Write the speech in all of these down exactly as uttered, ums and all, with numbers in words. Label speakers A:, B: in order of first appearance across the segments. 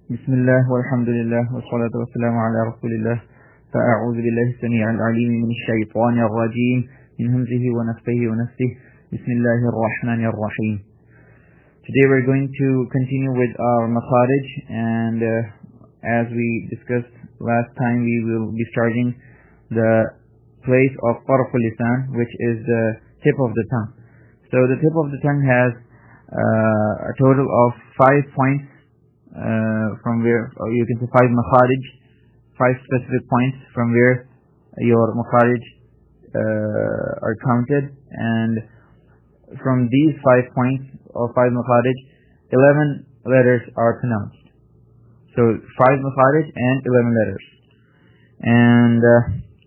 A: بسم الله والحمد لله والصلاة والسلام على رسول الله. فأعوذ بالله السميع العليم من الشيطان الرجيم من همزه ونفثه ونفثه. بسم الله الرحمن الرحيم. Today we're going to continue with our makharij, and uh, as we discussed last time, we will be starting the place of tarf al-lisan, which is the tip of the tongue. So the tip of the tongue has uh, a total of five points uh, from where, or you can say five makharij, five specific points from where your makharij uh, are counted, and from these five points or five makharij, eleven letters are pronounced. So five makharij and eleven letters. And uh,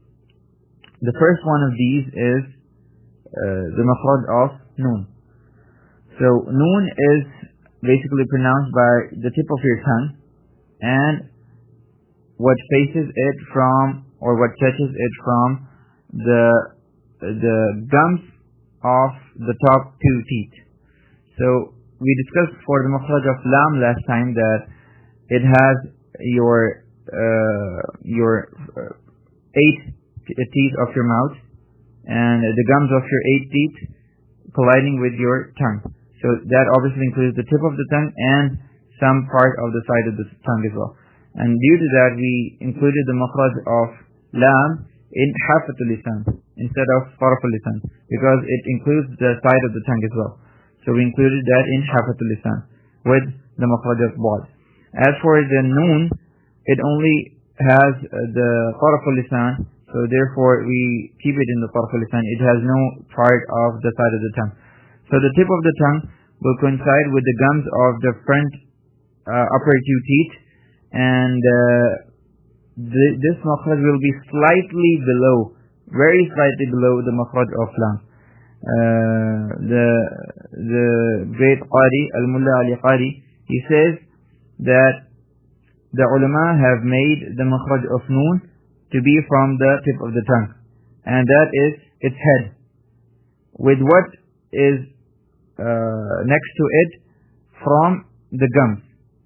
A: the first one of these is uh, the makhraj of noon. So noon is basically pronounced by the tip of your tongue, and what faces it from, or what touches it from, the the gums of the top two teeth. So we discussed for the makhraj of lam last time that it has your uh, your uh, eight teeth of your mouth and the gums of your eight teeth colliding with your tongue. So that obviously includes the tip of the tongue and some part of the side of the tongue as well. And due to that, we included the makhraj of lam in hafatul lisan instead of taraful lisan, because it includes the side of the tongue as well. So we included that in hafatul lisan with the makhraj of bad. As for the noon, it only has uh, the taraful lisan, so therefore we keep it in the taraful lisan. It has no part of the side of the tongue. So the tip of the tongue will coincide with the gums of the front uh, upper two teeth, and uh, the, this makhraj will be slightly below, very slightly below the makhraj of lam. Uh, the the great Qari, Al-Mullah Ali Qari, he says that the ulama have made the makhraj of noon to be from the tip of the tongue, and that is its head, with what is uh, next to it from the gums,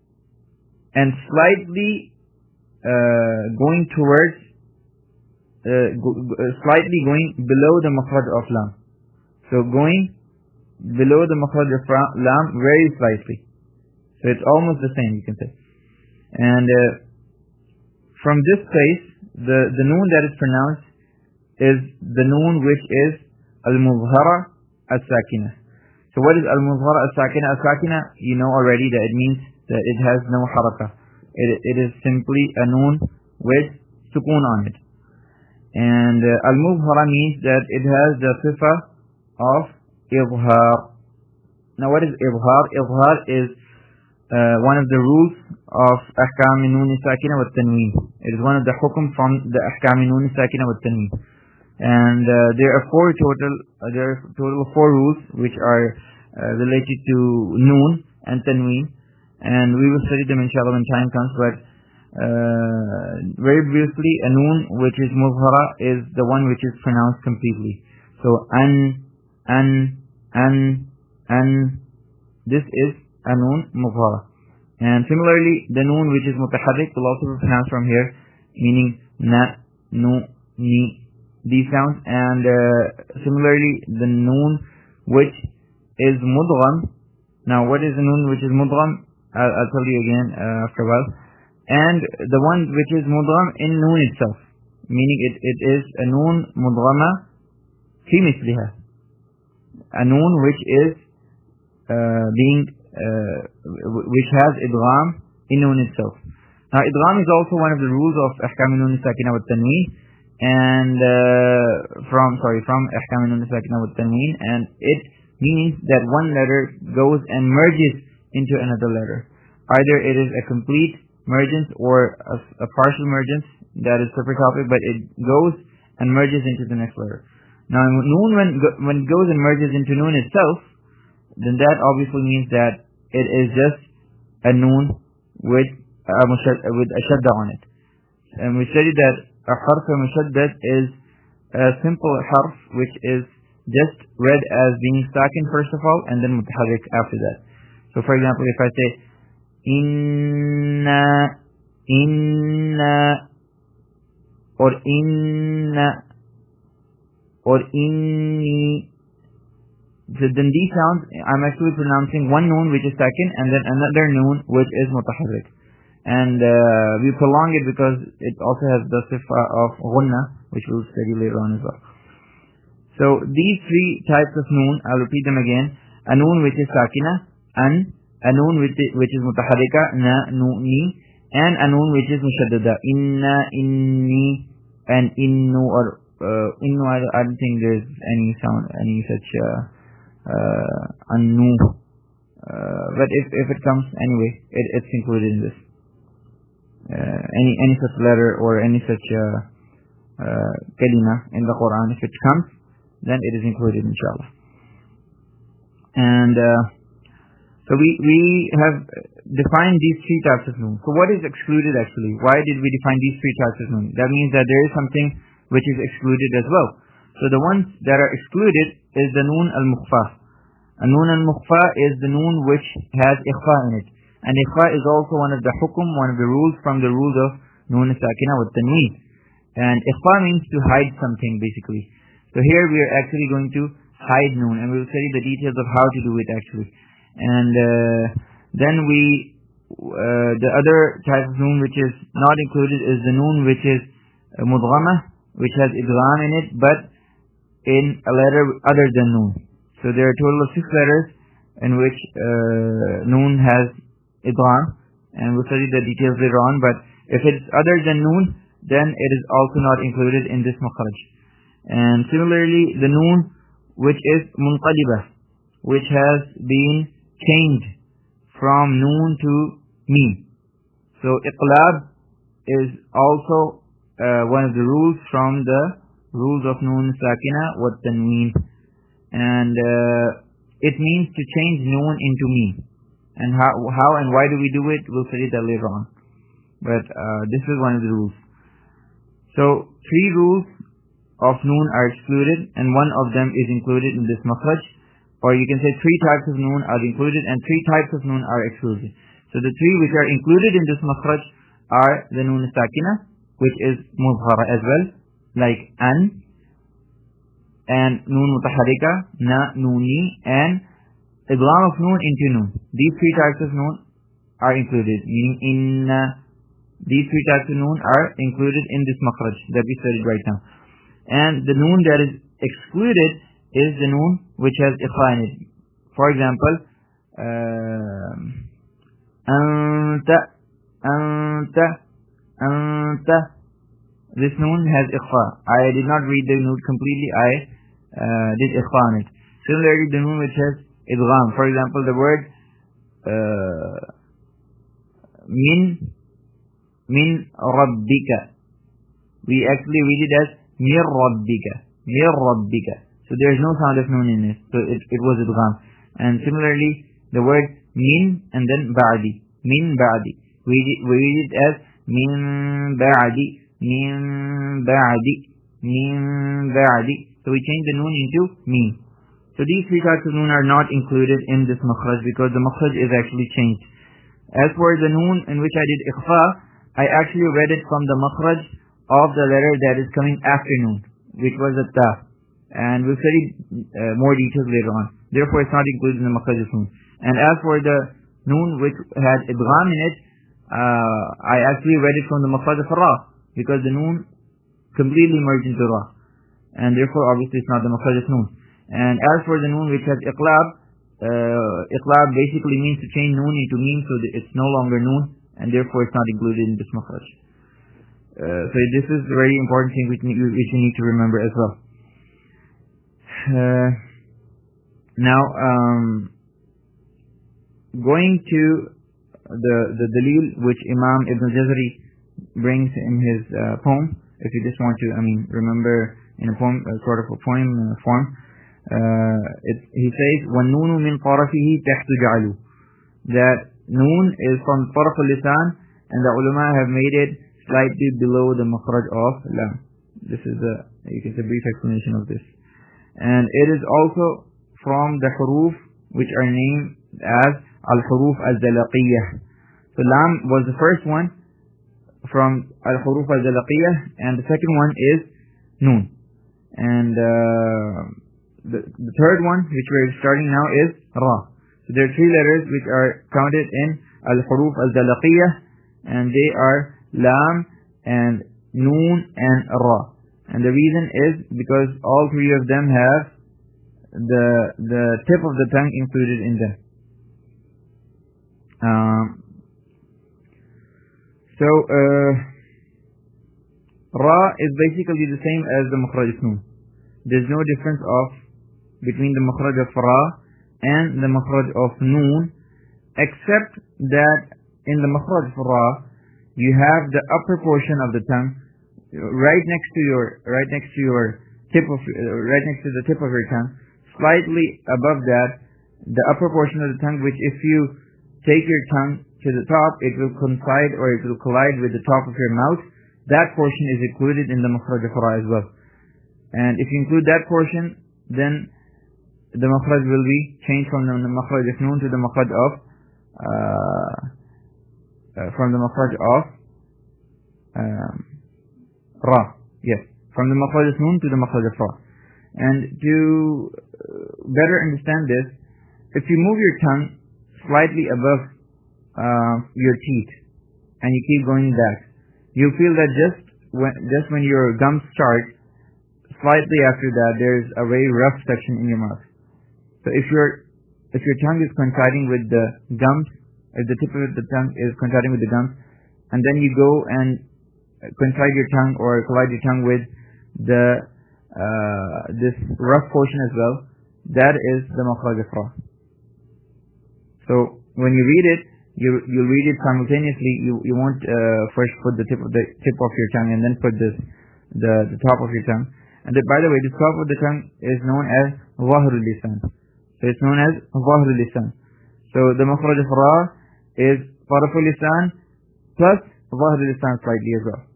A: and slightly uh, going towards, uh, go, uh, slightly going below the makhraj of lam. So going below the makhraj of lam very slightly. So it's almost the same, you can say. And uh, from this place, the, the noon that is pronounced is the noon which is al-muzhara as-sakina. So what is al-muzhara as-sakina? As-sakina, you know already that it means that it has no haraka. It, it is simply a noon with sukoon on it. And uh, al-muzhara means that it has the sifa of izhar. Now what is izhar? Izhar is uh, one of the rules of ahkam noon sakina wa tanween. It is one of the hukum from the ahkam noon sakina wa tanween. And uh, there are four total, uh, there are total four rules which are uh, related to noon and tanween, and we will study them inshallah when time comes. But uh, very briefly, a noon which is muzhara is the one which is pronounced completely. So an, an, an, an. This is a noon muzhara. And similarly, the noon which is mutaharrik will also be pronounced from here, meaning na, nu, ni. These sounds. And uh, similarly the noon which is mudgham. Now what is the noon which is mudgham? I'll, I'll tell you again uh, after a while. And the one which is mudgham in noon itself, meaning it, it is a noon mudghama fi misliha, a noon which is uh, being uh, which has idgham in noon itself. Now idgham is also one of the rules of ahkam noon sakina wa tanween, and uh, from sorry from ahkam noon sakina wa tanween, and it means that one letter goes and merges into another letter. Either it is a complete mergence or a, a partial mergence, that is separate topic, but it goes and merges into the next letter. Now noon, when when it goes and merges into noon itself, then that obviously means that it is just a noon with a with a shadda on it. And we studied that a harf mushaddad is a simple harf which is just read as being sakin first of all, and then mutaharrik after that. So for example, if I say inna, inna, or inna, or inni. So then these sounds, I'm actually pronouncing one noon which is sakin and then another noon which is mutaharrik. And uh, we prolong it because it also has the sifa of ghunna, which we'll study later on as well. So these three types of noon, I'll repeat them again. A noon which is sakina, an, a noon which is, which is mutaharrika, na, nu, ni, and a noon which is mushaddada, inna, inni, and innu, or uh, innu, I, I don't think there's any sound, any such uh, uh, annu. Uh, but if, if it comes anyway, it, it's included in this. Uh, any any such letter or any such uh, uh, kalima in the Quran, if it comes, then it is included, inshallah. And uh, so we we have defined these three types of noon. So what is excluded actually? Why did we define these three types of noon? That means that there is something which is excluded as well. So the ones that are excluded is the noon al-mukhfa. A noon al-mukhfa is the noon which has ikhfa in it. And ikhfa is also one of the hukum, one of the rules from the rules of noon sakina with tanween. And ikhfa means to hide something basically. So here we are actually going to hide noon, and we will study the details of how to do it actually. And uh, then we, uh, the other type of noon which is not included is the noon which is uh, mudghama, which has idgham in it, but in a letter other than noon. So there are a total of six letters in which uh, noon has idgham, and we'll study the details later on. But if it's other than noon, then it is also not included in this makhraj. And similarly, the noon which is munqalibah, which has been changed from noon to mim. So iqlab is also uh, one of the rules from the rules of noon sakina wa tanween, and uh, it means to change noon into mim. And how how and why do we do it? We'll study that later on. But uh, this is one of the rules. So three rules of noon are excluded, and one of them is included in this makhraj. Or you can say three types of noon are included and three types of noon are excluded. So the three which are included in this makhraj are the noon sakina, which is muzhara as well, like an, and noon mutaharrika, na, nuni, and idgham of noon into noon. These three types of noon are included, meaning inna. These three types of noon are included in this makhraj that we studied right now. And the noon that is excluded is the noon which has ikhfa in it. For example, anta, anta, anta. This noon has ikhfa. I did not read the noon completely. I uh, did ikhfa on it. Similarly, the noon which has idgham. For example, the word uh, min, min rabbika. We actually read it as mir rabbika, mir rabbika. So there is no sound of noon in it. So it, it was idgham. And similarly, the word min and then ba'di, min ba'di. We we read it as min ba'di, min ba'di, min ba'di. So we change the noon into min. So these three types of noon are not included in this makhraj because the makhraj is actually changed. As for the noon in which I did ikhfa, I actually read it from the makhraj of the letter that is coming after noon, which was the ta. And we'll study uh, more details later on. Therefore, it's not included in the makhraj of noon. And as for the noon which had idgham in it, uh, I actually read it from the makhraj of ra, because the noon completely merged into ra. And therefore, obviously, it's not the makhraj of noon. And as for the noon which has iqlab, uh, iqlab basically means to change noon into mim, so that it's no longer noon, and therefore it's not included in this makhraj. Uh, so this is a very important thing which, which you need to remember as well. Uh, now, um, going to the the dalil which Imam Ibn Jazari brings in his uh, poem, if you just want to, I mean, remember in a poem, uh, sort of a poem uh, form, uh, it, he says, وَالنُّونُ مِنْ طَرَفِهِ تَحْتُ جَعَلُ. That noon is from طرف al-lisan, and the ulama have made it slightly below the makhraj of lam. This is a, you can say, brief explanation of this. And it is also from the huruf which are named as al-huruf al-zalaqiyyah. So lam was the first one from al-huruf al-zalaqiyah, and the second one is noon. And uh, the, the third one, which we're starting now, is ra. So there are three letters which are counted in al-huruf al-zalaqiyah, and they are lam and noon and ra. And the reason is because all three of them have the the tip of the tongue included in them. Um, so uh, ra is basically the same as the makhraj of noon. There's no difference of between the makhraj of ra and the makhraj of noon, except that in the makhraj of ra you have the upper portion of the tongue right next to your right next to your tip of uh, right next to the tip of your tongue, slightly above that, the upper portion of the tongue, which if you take your tongue to the top, it will coincide or it will collide with the top of your mouth. That portion is included in the makhraj of ra as well. And if you include that portion, then the makhraj will be changed from the makhraj of noon to the makhraj of uh, uh, from the makhraj of um, ra. Yes, from the makhraj of noon to the makhraj of ra. And to better understand this, if you move your tongue slightly above uh, your teeth and you keep going back, you feel that just when just when your gums start, slightly after that there's a very rough section in your mouth. So if your if your tongue is coinciding with the gums, if the tip of the tongue is coinciding with the gums, and then you go and coincide your tongue or collide your tongue with the uh, this rough portion as well, that is the makhraj of ra. So when you read it, you you read it simultaneously. You you won't uh, first put the tip of the tip of your tongue and then put this the the top of your tongue. And the, by the way, the top of the tongue is known as zahrul lisan. So it's known as zahrul lisan. So the makhraj of ra is taraful lisan plus zahrul lisan slightly as well.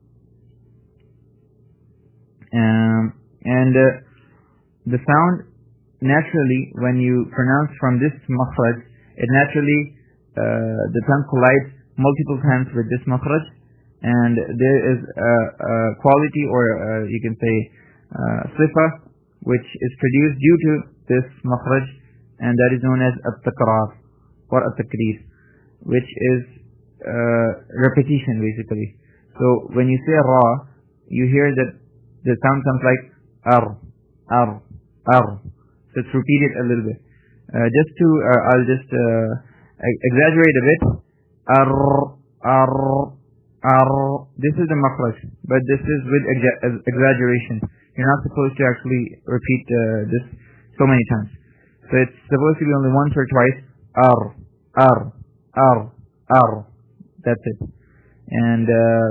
A: Um, and uh, the sound naturally, when you pronounce from this makhraj, it naturally uh, the tongue collides multiple times with this makhraj, and there is a, a quality, or uh, you can say uh, sifa, which is produced due to this makhraj, and that is known as at-takrar or at-takrir, which is uh, repetition basically. So when you say ra, you hear that the sound comes like ar, ar, ar. So it's repeated a little bit. Uh, just to, uh, I'll just uh, exaggerate a bit. Ar, ar, ar. This is the makhraj, but this is with exa exaggeration. You're not supposed to actually repeat uh, this so many times. So it's supposed to be only once or twice. Ar, ar, ar, ar. That's it. And uh,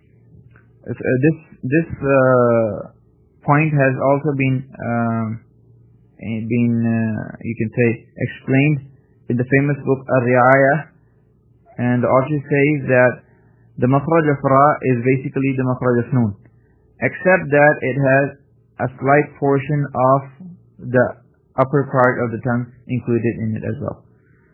A: this this uh, point has also been um, been uh, you can say explained in the famous book Ar-Ri'ayah, and the author says that the makhraj of ra is basically the makhraj of noon, except that it has a slight portion of the upper part of the tongue included in it as well.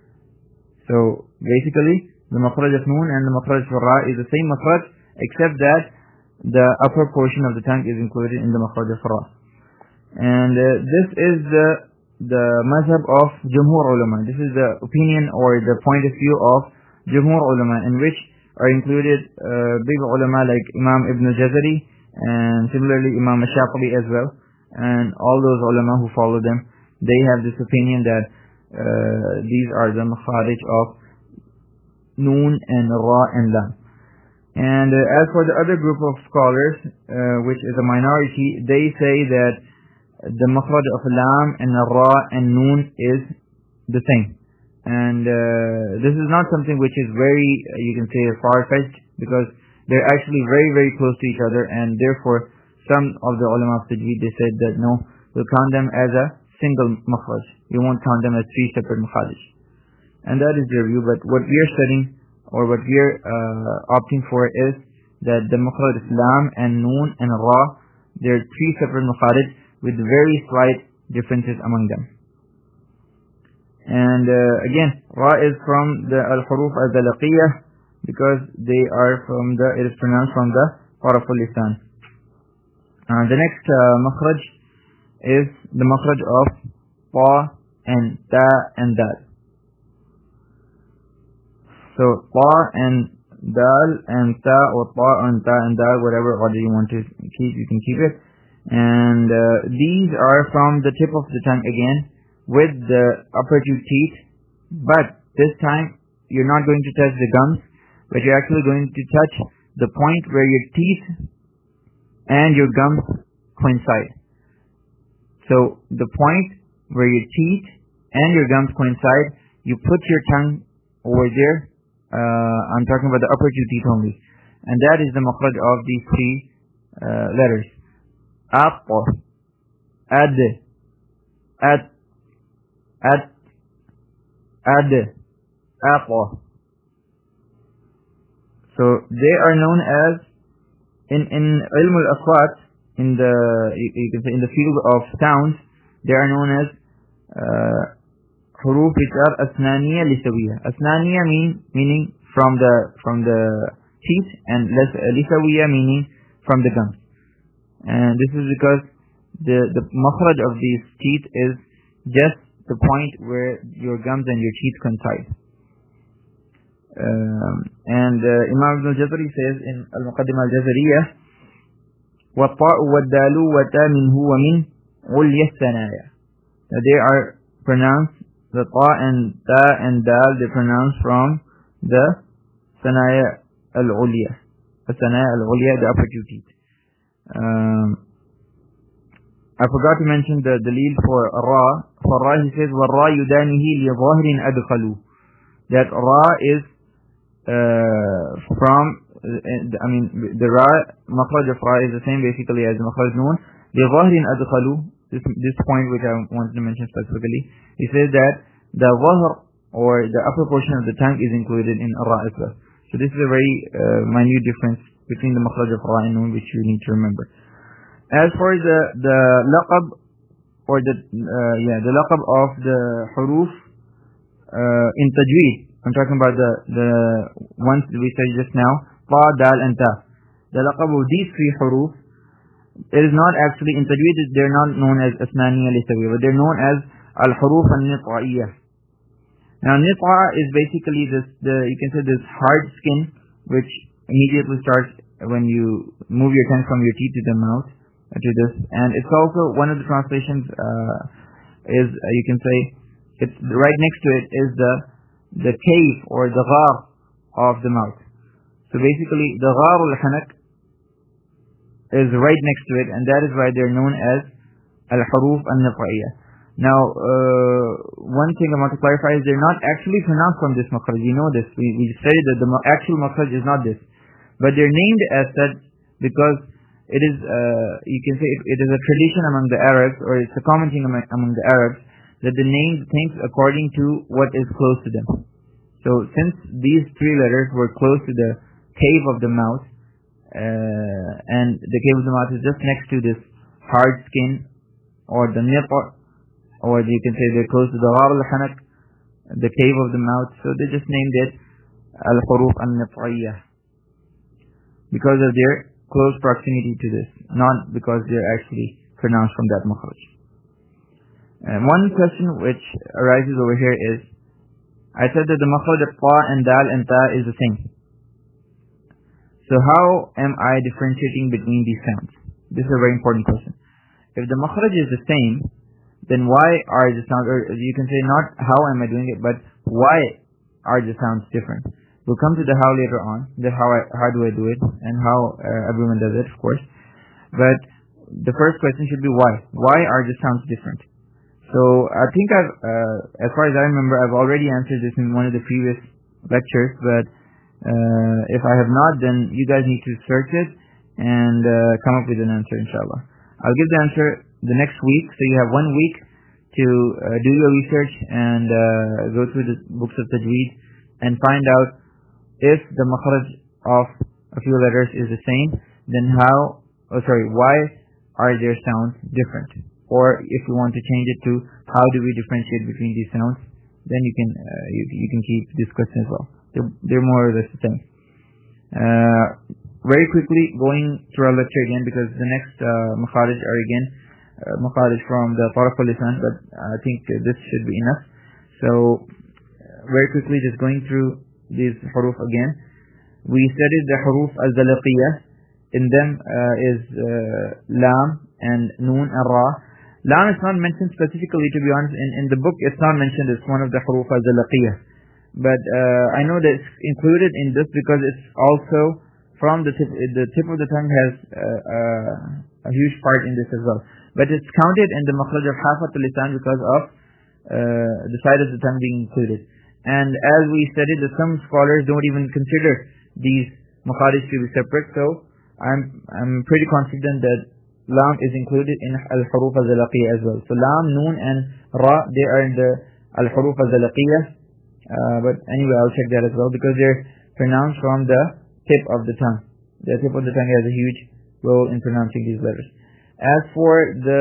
A: So basically the makhraj of noon and the makhraj of ra is the same makhraj, except that the upper portion of the tongue is included in the makhraj of ra. And uh, this is the the mazhab of Jumhur ulama. This is the opinion or the point of view of Jumhur ulama, in which are included uh, big ulama like Imam Ibn Jazari, and similarly Imam Shafi'i as well, and all those ulama who follow them. They have this opinion that uh, these are the makharij of noon and ra and lam. And uh, as for the other group of scholars, uh, which is a minority, they say that the makhraj of lam and ra and noon is the same. And uh, this is not something which is very, uh, you can say, far-fetched, because they're actually very, very close to each other, and therefore some of the ulama of tajweed, they said that no, we'll count them as a single makhraj. We won't count them as three separate makhraj. And that is their view, but what we are studying, or what we are uh, opting for, is that the makhraj of lam and noon and ra, they're three separate makhraj with very slight differences among them. And uh, again, ra is from the al-huruf al-zalaqiyah, because they are from the, it is pronounced from the Taraf al-Lisan. Uh, the next uh, makhraj is the makhraj of Ta and Ta and Dal. So Ta and Dal and Ta, or Ta and Ta and Dal, whatever order you want to keep, you can keep it. And uh, these are from the tip of the tongue again, with the upper two teeth, but this time you're not going to touch the gums, but you're actually going to touch the point where your teeth and your gums coincide. So the point where your teeth and your gums coincide, you put your tongue over there. Uh, I'm talking about the upper two teeth only, and that is the makhraj of these three uh, letters. Aq, ad, ad, ad, ad, aq. So they are known as, in in ilm al-aswat, in the you, you can say in the field of sounds, they are known as uh, huruf which are asnaniya lisawiya. Asnaniya mean meaning from the from the teeth, and lisawiya meaning from the gums. And this is because the the makhraj of these teeth is just the point where your gums and your teeth coincide. Um, and uh, Imam Ibn al-Jazari says in Al-Muqaddimah al-Jazariyah, وَالطَّاءُ وَالدَّالُ وَتَا مِنْهُ وَمِنْ عُلْيَ الثَّنَايَا. They are pronounced, the Ta and Ta and Dal, they pronounce from the Sanaya al-Ulya, the Sanaya al-Ulya, the upper two teeth. Um, I forgot to mention the dalil for Ra. For Ra he says, وَالرَّا يُدَانِهِ لِظَاهِرٍ أَدْخَلُوا. That Ra is uh, from, uh, I mean, the Ra, makhraj of Ra is the same basically as the makhraj Noon. لِظَاهِرٍ أَدْخَلُوا. This, this point which I wanted to mention specifically. He says that the Zahr, or the upper portion of the tongue, is included in Ra as well. So this is a very uh, minute difference between the makhraj of Ra and Noon, which you need to remember. As for the the laqab, or the uh, yeah the laqab of the huruf uh, in tajweed, I'm talking about the the ones we said just now, Ta, Dal, and Ta. The laqab of these three huruf, it is not actually in tajweed. They're not known as asnaniya lisawiya, but they're known as al huruf al nit'iyah. Now nit'a is basically this the you can say this hard skin which immediately starts when you move your tongue from your teeth to the mouth. To this, and it's also one of the translations uh, is uh, you can say it's right next to it is the the cave or the ghar of the mouth. So basically the ghar al-hanak is right next to it, and that is why they're known as al-huruf an-nit'iyah. Now uh, one thing I want to clarify is they're not actually pronounced from this makhraj. You know this. We, we said that the actual makhraj is not this, but they're named as such because it is, uh, you can say, it, it is a tradition among the Arabs, or it's a common thing among, among the Arabs, that they name things according to what is close to them. So since these three letters were close to the cave of the mouth, uh, and the cave of the mouth is just next to this hard skin, or the nit'a, or you can say they're close to the ghar al-hanak, the cave of the mouth, so they just named it al-huruf an-nit'iyah, because of their close proximity to this, not because they're actually pronounced from that makhraj. And one question which arises over here is, I said that the makhraj of Ta and Dal and Ta is the same. So how am I differentiating between these sounds? This is a very important question. If the makhraj is the same, then why are the sounds, or you can say not how am I doing it, but why are the sounds different? We'll come to the how later on, the how I, how do I do it, and how uh, everyone does it, of course. But the first question should be why. Why are the sounds different? So I think I've, uh, as far as I remember, I've already answered this in one of the previous lectures, but uh, if I have not, then you guys need to search it and uh, come up with an answer, inshallah. I'll give the answer the next week, so you have one week to uh, do your research and uh, go through the books of tajweed and find out if the makhraj of a few letters is the same, then how, oh sorry, why are their sounds different? Or if you want to change it to how do we differentiate between these sounds, then you can uh, you, you can keep this question as well. They're, they're more or less the same. Uh, very quickly going through our lecture again, because the next uh, makharij are again uh, makharij from the taraf al-lisan, but I think uh, this should be enough. So uh, very quickly just going through these huruf again. We studied the huruf al-zalaqiyah. In them uh, is uh, lam and noon and ra. Lam is not mentioned specifically, to be honest. In, in the book it's not mentioned as one of the huruf al-zalaqiyah. But uh, I know that it's included in this because it's also from the tip. The tip of the tongue has uh, uh, a huge part in this as well. But it's counted in the makhraj of hafat al-lisan because of uh, the side of the tongue being included. And as we studied, that some scholars don't even consider these makhraj to be separate. So I'm I'm pretty confident that lam is included in al-huruf al-zalaqiyah as well. So lam, noon, and ra, they are in the al-huruf al-zalaqiyah. Uh, but anyway, I'll check that as well because they're pronounced from the tip of the tongue. The tip of the tongue has a huge role in pronouncing these letters. As for the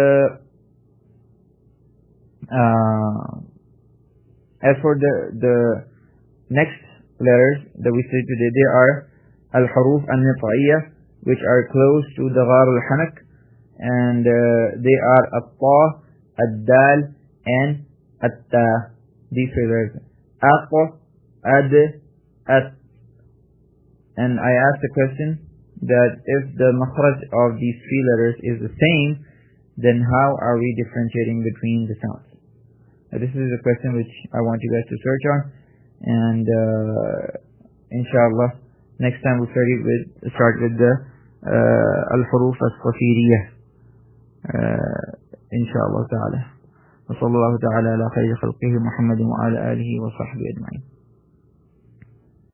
A: uh, as for the the next letters that we studied today, they are al-huruf al-nit'iyah, which are close to the ghar al-hanak, and uh, they are at-ta, ad-dal, and at-ta. These three letters. At, ad, at. And I asked the question that if the makhraj of these three letters is the same, then how are we differentiating between the sounds? Now, this is a question which I want you guys to search on, and uh, inshallah next time we'll start with start with the uh, al-huruf as-safiriyah, uh, inshallah ta'ala. وصلى الله تعالى على خير خلقه محمد وعلى آله وصحبه أجمعين.